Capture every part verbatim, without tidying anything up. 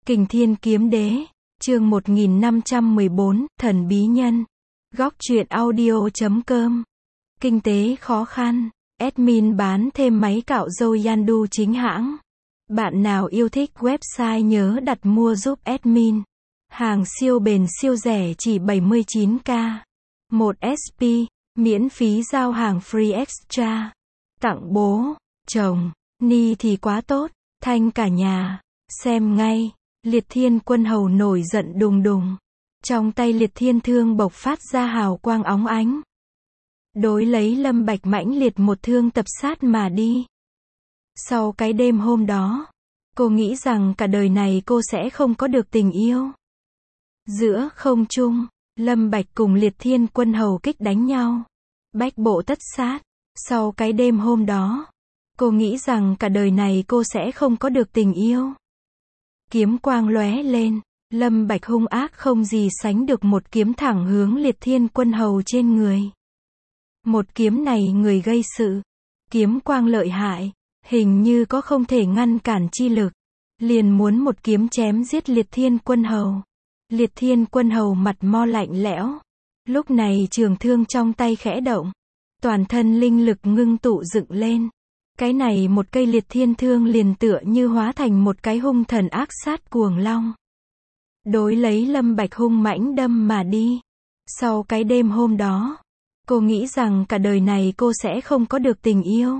Kình Thiên Kiếm Đế, chương một nghìn năm trăm mười bốn, Thần Bí Nhân. Góc truyện audio chấm com. Kinh tế khó khăn. Admin bán thêm máy cạo râu Yandu chính hãng. Bạn nào yêu thích website nhớ đặt mua giúp admin. Hàng siêu bền siêu rẻ chỉ bảy mươi chín k. một ét pê, miễn phí giao hàng free extra. Tặng bố, chồng, ni thì quá tốt, thanh cả nhà. Xem ngay. Liệt Thiên Quân Hầu nổi giận đùng đùng. Trong tay Liệt Thiên Thương bộc phát ra hào quang óng ánh. Đối lấy Lâm Bạch mãnh liệt một thương tập sát mà đi. Sau cái đêm hôm đó, cô nghĩ rằng cả đời này cô sẽ không có được tình yêu. Giữa không trung, Lâm Bạch cùng Liệt Thiên Quân Hầu kích đánh nhau. Bách bộ tất sát. Sau cái đêm hôm đó, cô nghĩ rằng cả đời này cô sẽ không có được tình yêu. Kiếm quang lóe lên, Lâm Bạch hung ác không gì sánh được một kiếm thẳng hướng Liệt Thiên Quân Hầu trên người. Một kiếm này người gây sự. Kiếm quang lợi hại, hình như có không thể ngăn cản chi lực. Liền muốn một kiếm chém giết Liệt Thiên Quân Hầu. Liệt Thiên Quân Hầu mặt mo lạnh lẽo. Lúc này trường thương trong tay khẽ động. Toàn thân linh lực ngưng tụ dựng lên. Cái này một cây Liệt Thiên Thương liền tựa như hóa thành một cái hung thần ác sát cuồng long. Đối lấy Lâm Bạch hung mãnh đâm mà đi. Sau cái đêm hôm đó, cô nghĩ rằng cả đời này cô sẽ không có được tình yêu.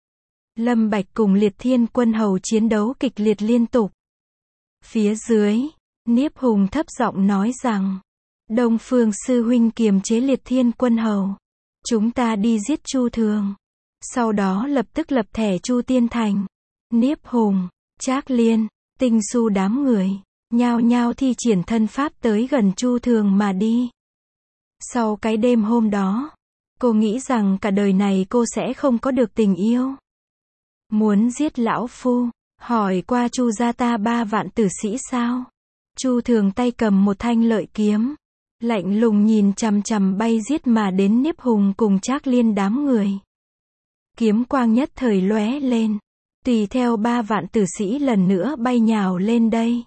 Lâm Bạch cùng Liệt Thiên Quân Hầu chiến đấu kịch liệt liên tục. Phía dưới, Niếp Hùng thấp giọng nói rằng, Đông Phương sư huynh kiềm chế Liệt Thiên Quân Hầu. Chúng ta đi giết Chu Thường. Sau đó lập tức lập thẻ Chu Tiên Thành. Niếp Hùng, Trác Liên, Tinh Su đám người, nhao nhao thi triển thân pháp tới gần Chu Thường mà đi. Sau cái đêm hôm đó, cô nghĩ rằng cả đời này cô sẽ không có được tình yêu. Muốn giết lão phu, hỏi qua Chu gia ta ba vạn tử sĩ sao? Chu Thường tay cầm một thanh lợi kiếm, lạnh lùng nhìn chằm chằm bay giết mà đến Niếp Hùng cùng Trác Liên đám người. Kiếm quang nhất thời lóe lên, tùy theo ba vạn tử sĩ lần nữa bay nhào lên đây.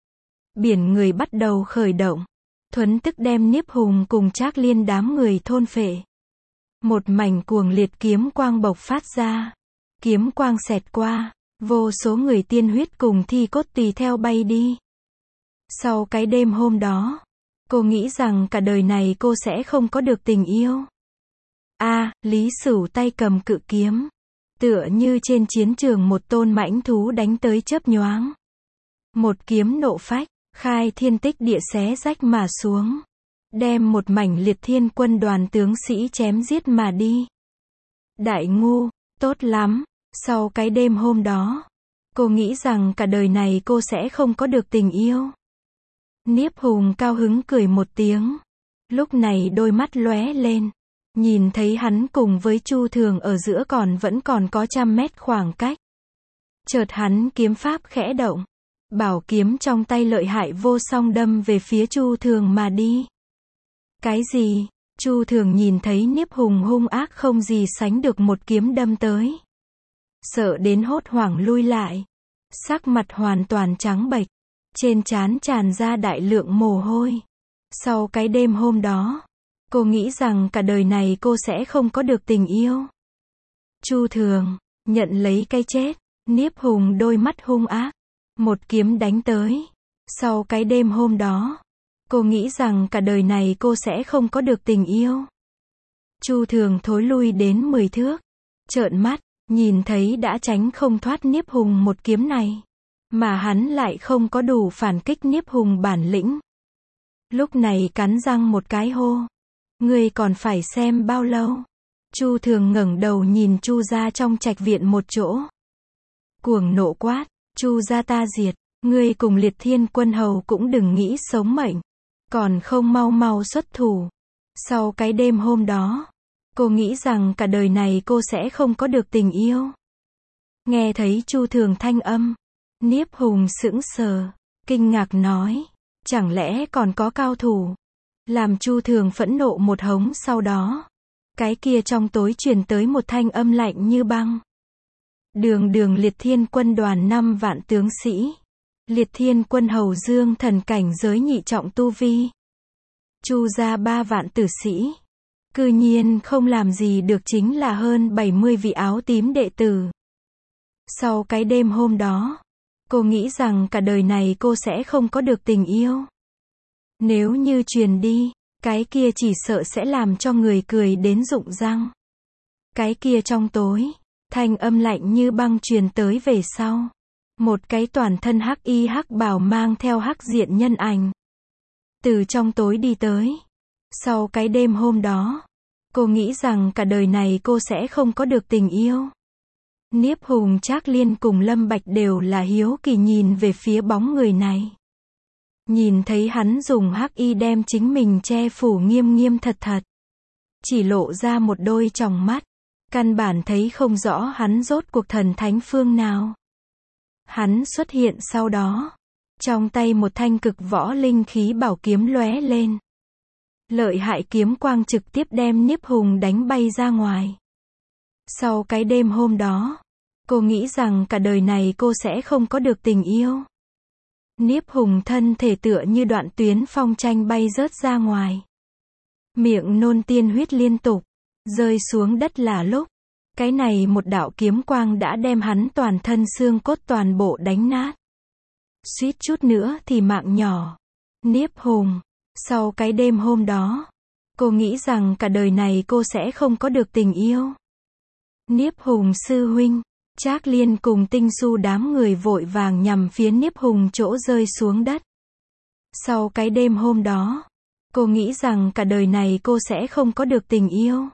Biển người bắt đầu khởi động, thuấn tức đem Niếp Hùng cùng Trác Liên đám người thôn phệ. Một mảnh cuồng liệt kiếm quang bộc phát ra, kiếm quang xẹt qua, vô số người tiên huyết cùng thi cốt tùy theo bay đi. Sau cái đêm hôm đó, cô nghĩ rằng cả đời này cô sẽ không có được tình yêu. A, à, Lý Sửu tay cầm cự kiếm, tựa như trên chiến trường một tôn mãnh thú đánh tới chớp nhoáng. Một kiếm nộ phách, khai thiên tích địa xé rách mà xuống, đem một mảnh Liệt Thiên Quân đoàn tướng sĩ chém giết mà đi. Đại ngu, tốt lắm. Sau cái đêm hôm đó, cô nghĩ rằng cả đời này cô sẽ không có được tình yêu. Niếp Hùng cao hứng cười một tiếng. Lúc này đôi mắt lóe lên, nhìn thấy hắn cùng với Chu Thường ở giữa còn vẫn còn có trăm mét khoảng cách. Chợt hắn kiếm pháp khẽ động, bảo kiếm trong tay lợi hại vô song đâm về phía Chu Thường mà đi. Cái gì? Chu Thường nhìn thấy Niếp Hùng hung ác không gì sánh được một kiếm đâm tới. Sợ đến hốt hoảng lui lại. Sắc mặt hoàn toàn trắng bệch. Trên trán tràn ra đại lượng mồ hôi. Sau cái đêm hôm đó, cô nghĩ rằng cả đời này cô sẽ không có được tình yêu. Chu Thường, nhận lấy cái chết. Niếp Hùng đôi mắt hung ác. Một kiếm đánh tới. Sau cái đêm hôm đó, cô nghĩ rằng cả đời này cô sẽ không có được tình yêu. Chu Thường thối lui đến mười thước. Trợn mắt, nhìn thấy đã tránh không thoát Niếp Hùng một kiếm này. Mà hắn lại không có đủ phản kích Niếp Hùng bản lĩnh. Lúc này cắn răng một cái hô. Ngươi còn phải xem bao lâu? Chu Thường ngẩng đầu nhìn Chu gia trong trạch viện một chỗ. Cuồng nộ quát, Chu gia ta diệt, ngươi cùng Liệt Thiên Quân Hầu cũng đừng nghĩ sống mệnh. Còn không mau mau xuất thủ. Sau cái đêm hôm đó, cô nghĩ rằng cả đời này cô sẽ không có được tình yêu. Nghe thấy Chu Thường thanh âm, Niếp Hùng sững sờ, kinh ngạc nói, chẳng lẽ còn có cao thủ? Làm Chu Thường phẫn nộ một hống sau đó, cái kia trong tối truyền tới một thanh âm lạnh như băng. Đường đường Liệt Thiên Quân đoàn năm vạn tướng sĩ, Liệt Thiên Quân Hầu Dương Thần cảnh giới nhị trọng tu vi. Chu gia ba vạn tử sĩ. Cư nhiên không làm gì được chính là hơn bảy mươi vị áo tím đệ tử. Sau cái đêm hôm đó, cô nghĩ rằng cả đời này cô sẽ không có được tình yêu. Nếu như truyền đi, cái kia chỉ sợ sẽ làm cho người cười đến rụng răng. Cái kia trong tối, thanh âm lạnh như băng truyền tới về sau. Một cái toàn thân hắc y hắc bào mang theo hắc diện nhân ảnh. Từ trong tối đi tới. Sau cái đêm hôm đó, cô nghĩ rằng cả đời này cô sẽ không có được tình yêu. Niếp Hùng, Trác Liên cùng Lâm Bạch đều là hiếu kỳ nhìn về phía bóng người này. Nhìn thấy hắn dùng hắc y đem chính mình che phủ nghiêm nghiêm thật thật. Chỉ lộ ra một đôi tròng mắt. Căn bản thấy không rõ hắn rốt cuộc thần thánh phương nào. Hắn xuất hiện sau đó. Trong tay một thanh cực võ linh khí bảo kiếm lóe lên. Lợi hại kiếm quang trực tiếp đem Niếp Hùng đánh bay ra ngoài. Sau cái đêm hôm đó, cô nghĩ rằng cả đời này cô sẽ không có được tình yêu. Niếp Hùng thân thể tựa như đoạn tuyến phong tranh bay rớt ra ngoài. Miệng nôn tiên huyết liên tục, rơi xuống đất là lúc. Cái này một đạo kiếm quang đã đem hắn toàn thân xương cốt toàn bộ đánh nát. Suýt chút nữa thì mạng nhỏ. Niếp Hùng, sau cái đêm hôm đó, cô nghĩ rằng cả đời này cô sẽ không có được tình yêu. Niếp Hùng sư huynh, Trác Liên cùng Tinh Xu đám người vội vàng nhằm phía Niếp Hùng chỗ rơi xuống đất. Sau cái đêm hôm đó, cô nghĩ rằng cả đời này cô sẽ không có được tình yêu.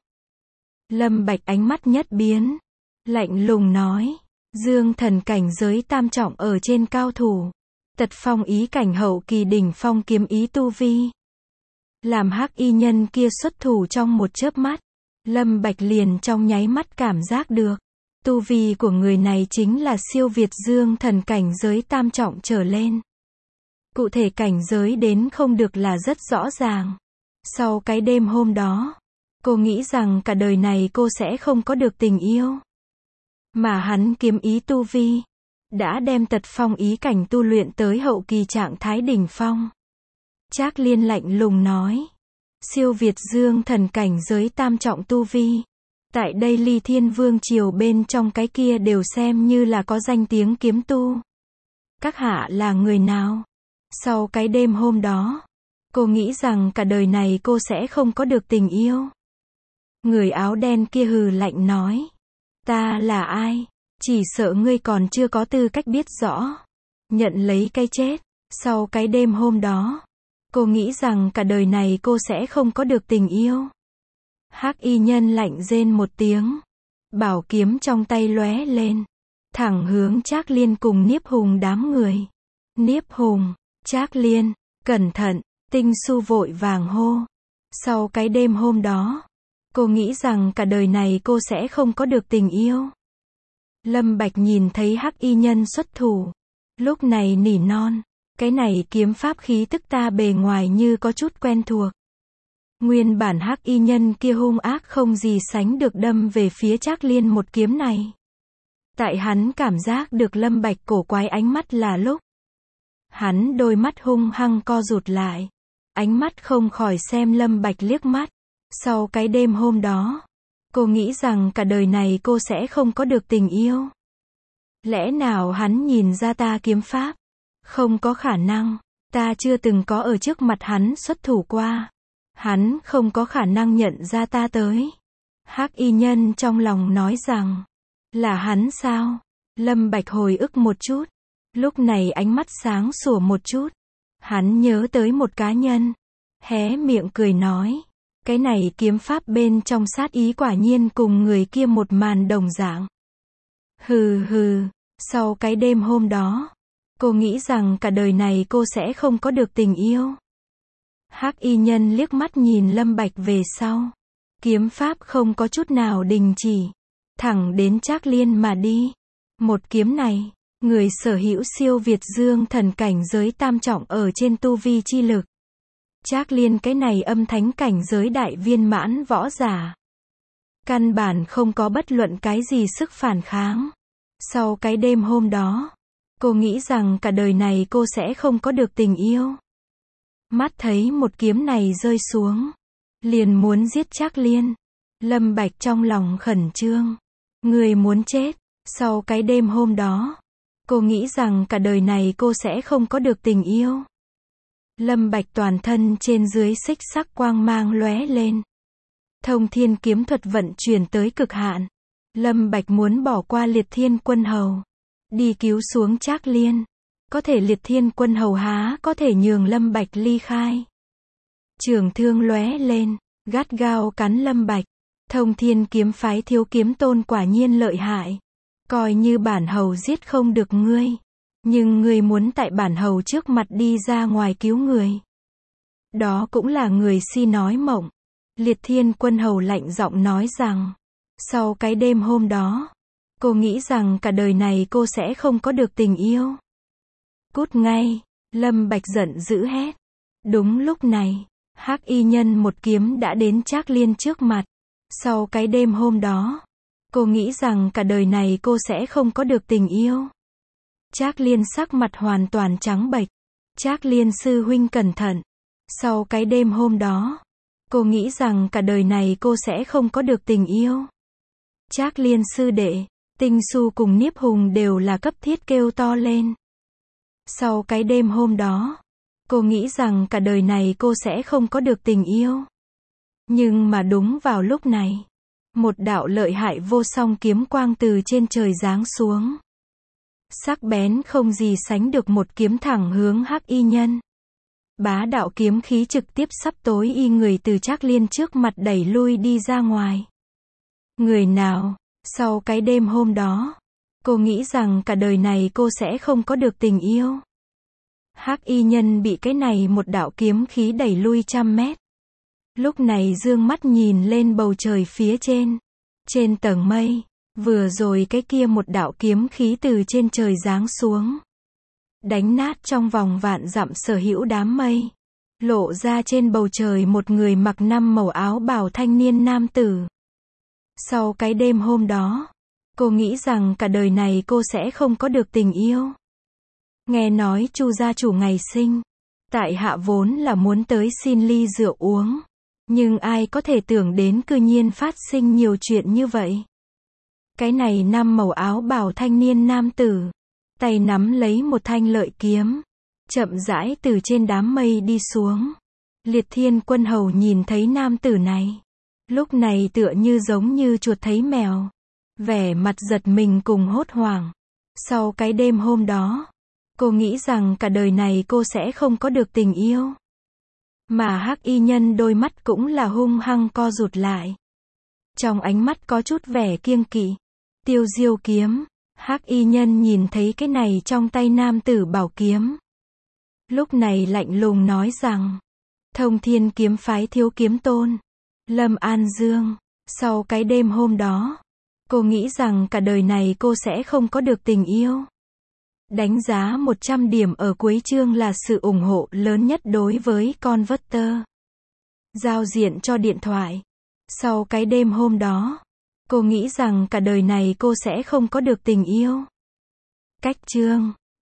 Lâm Bạch ánh mắt nhất biến, lạnh lùng nói, Dương Thần cảnh giới tam trọng ở trên cao thủ, Tật Phong ý cảnh hậu kỳ đỉnh phong kiếm ý tu vi. Làm hắc y nhân kia xuất thủ trong một chớp mắt, Lâm Bạch liền trong nháy mắt cảm giác được, tu vi của người này chính là siêu việt Dương Thần cảnh giới tam trọng trở lên. Cụ thể cảnh giới đến không được là rất rõ ràng. Sau cái đêm hôm đó, cô nghĩ rằng cả đời này cô sẽ không có được tình yêu. Mà hắn kiếm ý tu vi, đã đem Tật Phong ý cảnh tu luyện tới hậu kỳ trạng thái đỉnh phong. Trác Liên lạnh lùng nói, siêu việt Dương Thần cảnh giới tam trọng tu vi. Tại đây Ly Thiên Vương triều bên trong cái kia đều xem như là có danh tiếng kiếm tu. Các hạ là người nào? Sau cái đêm hôm đó, cô nghĩ rằng cả đời này cô sẽ không có được tình yêu. Người áo đen kia hừ lạnh nói, ta là ai? Chỉ sợ ngươi còn chưa có tư cách biết rõ. Nhận lấy cái chết. Sau cái đêm hôm đó, cô nghĩ rằng cả đời này cô sẽ không có được tình yêu. Hắc y nhân lạnh rên một tiếng. Bảo kiếm trong tay lóe lên. Thẳng hướng Trác Liên cùng Niếp Hùng đám người. Niếp Hùng, Trác Liên, cẩn thận, Tinh Xu vội vàng hô. Sau cái đêm hôm đó, cô nghĩ rằng cả đời này cô sẽ không có được tình yêu. Lâm Bạch nhìn thấy hắc y nhân xuất thủ. Lúc này nỉ non, cái này kiếm pháp khí tức ta bề ngoài như có chút quen thuộc. Nguyên bản hắc y nhân kia hung ác không gì sánh được đâm về phía Trác Liên một kiếm này. Tại hắn cảm giác được Lâm Bạch cổ quái ánh mắt là lúc. Hắn đôi mắt hung hăng co rụt lại. Ánh mắt không khỏi xem Lâm Bạch liếc mắt. Sau cái đêm hôm đó, cô nghĩ rằng cả đời này cô sẽ không có được tình yêu. Lẽ nào hắn nhìn ra ta kiếm pháp? Không có khả năng. Ta chưa từng có ở trước mặt hắn xuất thủ qua. Hắn không có khả năng nhận ra ta tới. Hắc y nhân trong lòng nói rằng, là hắn sao? Lâm Bạch hồi ức một chút. Lúc này ánh mắt sáng sủa một chút. Hắn nhớ tới một cá nhân. Hé miệng cười nói, cái này kiếm pháp bên trong sát ý quả nhiên cùng người kia một màn đồng dạng. Hừ hừ, sau cái đêm hôm đó, cô nghĩ rằng cả đời này cô sẽ không có được tình yêu. Hắc y nhân liếc mắt nhìn Lâm Bạch về sau. Kiếm pháp không có chút nào đình chỉ. Thẳng đến Trác Liên mà đi. Một kiếm này, người sở hữu siêu việt Dương Thần cảnh giới tam trọng ở trên tu vi chi lực. Trác Liên cái này âm thánh cảnh giới đại viên mãn võ giả. Căn bản không có bất luận cái gì sức phản kháng. Sau cái đêm hôm đó, Cô nghĩ rằng cả đời này cô sẽ không có được tình yêu. Mắt thấy một kiếm này rơi xuống, liền muốn giết Trác Liên. Lâm Bạch trong lòng khẩn trương. Người muốn chết. Sau cái đêm hôm đó, cô nghĩ rằng cả đời này cô sẽ không có được tình yêu. Lâm Bạch toàn thân trên dưới xích sắc quang mang lóe lên. Thông thiên kiếm thuật vận chuyển tới cực hạn. Lâm Bạch muốn bỏ qua Liệt Thiên Quân Hầu, đi cứu xuống Trác Liên. Có thể Liệt Thiên Quân Hầu há có thể nhường Lâm Bạch ly khai. Trường thương lóe lên, gắt gao cắn Lâm Bạch. Thông thiên kiếm phái Thiếu Kiếm Tôn quả nhiên lợi hại. Coi như bản hầu giết không được ngươi, nhưng ngươi muốn tại bản hầu trước mặt đi ra ngoài cứu người. Đó cũng là người si nói mộng. Liệt Thiên Quân Hầu lạnh giọng nói rằng, sau cái đêm hôm đó, cô nghĩ rằng cả đời này cô sẽ không có được tình yêu. Cút ngay. Lâm Bạch giận dữ hét. Đúng lúc này, Hắc Y Nhân một kiếm đã đến Trác Liên trước mặt. Sau cái đêm hôm đó, cô nghĩ rằng cả đời này cô sẽ không có được tình yêu. Trác Liên sắc mặt hoàn toàn trắng bệch. Trác Liên sư huynh cẩn thận. Sau cái đêm hôm đó, cô nghĩ rằng cả đời này cô sẽ không có được tình yêu. Trác Liên sư đệ, Tinh Xu cùng Niếp Hùng đều là cấp thiết kêu to lên. Sau cái đêm hôm đó, cô nghĩ rằng cả đời này cô sẽ không có được tình yêu. Nhưng mà đúng vào lúc này, một đạo lợi hại vô song kiếm quang từ trên trời giáng xuống. Sắc bén không gì sánh được một kiếm thẳng hướng Hắc Y Nhân. Bá đạo kiếm khí trực tiếp sắp tối y người từ Trác Liên trước mặt đẩy lui đi ra ngoài. Người nào? Sau cái đêm hôm đó, cô nghĩ rằng cả đời này cô sẽ không có được tình yêu. Hắc Y Nhân bị cái này một đạo kiếm khí đẩy lui trăm mét. Lúc này dương mắt nhìn lên bầu trời phía trên. Trên tầng mây, vừa rồi cái kia một đạo kiếm khí từ trên trời giáng xuống. Đánh nát trong vòng vạn dặm sở hữu đám mây. Lộ ra trên bầu trời một người mặc năm màu áo bào thanh niên nam tử. Sau cái đêm hôm đó, cô nghĩ rằng cả đời này cô sẽ không có được tình yêu. Nghe nói Chu gia chủ ngày sinh, tại hạ vốn là muốn tới xin ly rượu uống. Nhưng ai có thể tưởng đến cư nhiên phát sinh nhiều chuyện như vậy. Cái này năm màu áo bào thanh niên nam tử, tay nắm lấy một thanh lợi kiếm, chậm rãi từ trên đám mây đi xuống. Liệt Thiên Quân Hầu nhìn thấy nam tử này, lúc này tựa như giống như chuột thấy mèo, vẻ mặt giật mình cùng hốt hoảng. Sau cái đêm hôm đó, cô nghĩ rằng cả đời này cô sẽ không có được tình yêu. Mà Hắc Y Nhân đôi mắt cũng là hung hăng co rụt lại. Trong ánh mắt có chút vẻ kiêng kỵ. Tiêu Diêu kiếm. Hắc Y Nhân nhìn thấy cái này trong tay nam tử bảo kiếm. Lúc này lạnh lùng nói rằng, Thông Thiên kiếm phái Thiếu Kiếm Tôn, Lâm An Dương. Sau cái đêm hôm đó, cô nghĩ rằng cả đời này cô sẽ không có được tình yêu. Đánh giá một trăm điểm ở cuối chương là sự ủng hộ lớn nhất đối với Converter. Giao diện cho điện thoại. Sau cái đêm hôm đó, cô nghĩ rằng cả đời này cô sẽ không có được tình yêu. Cách chương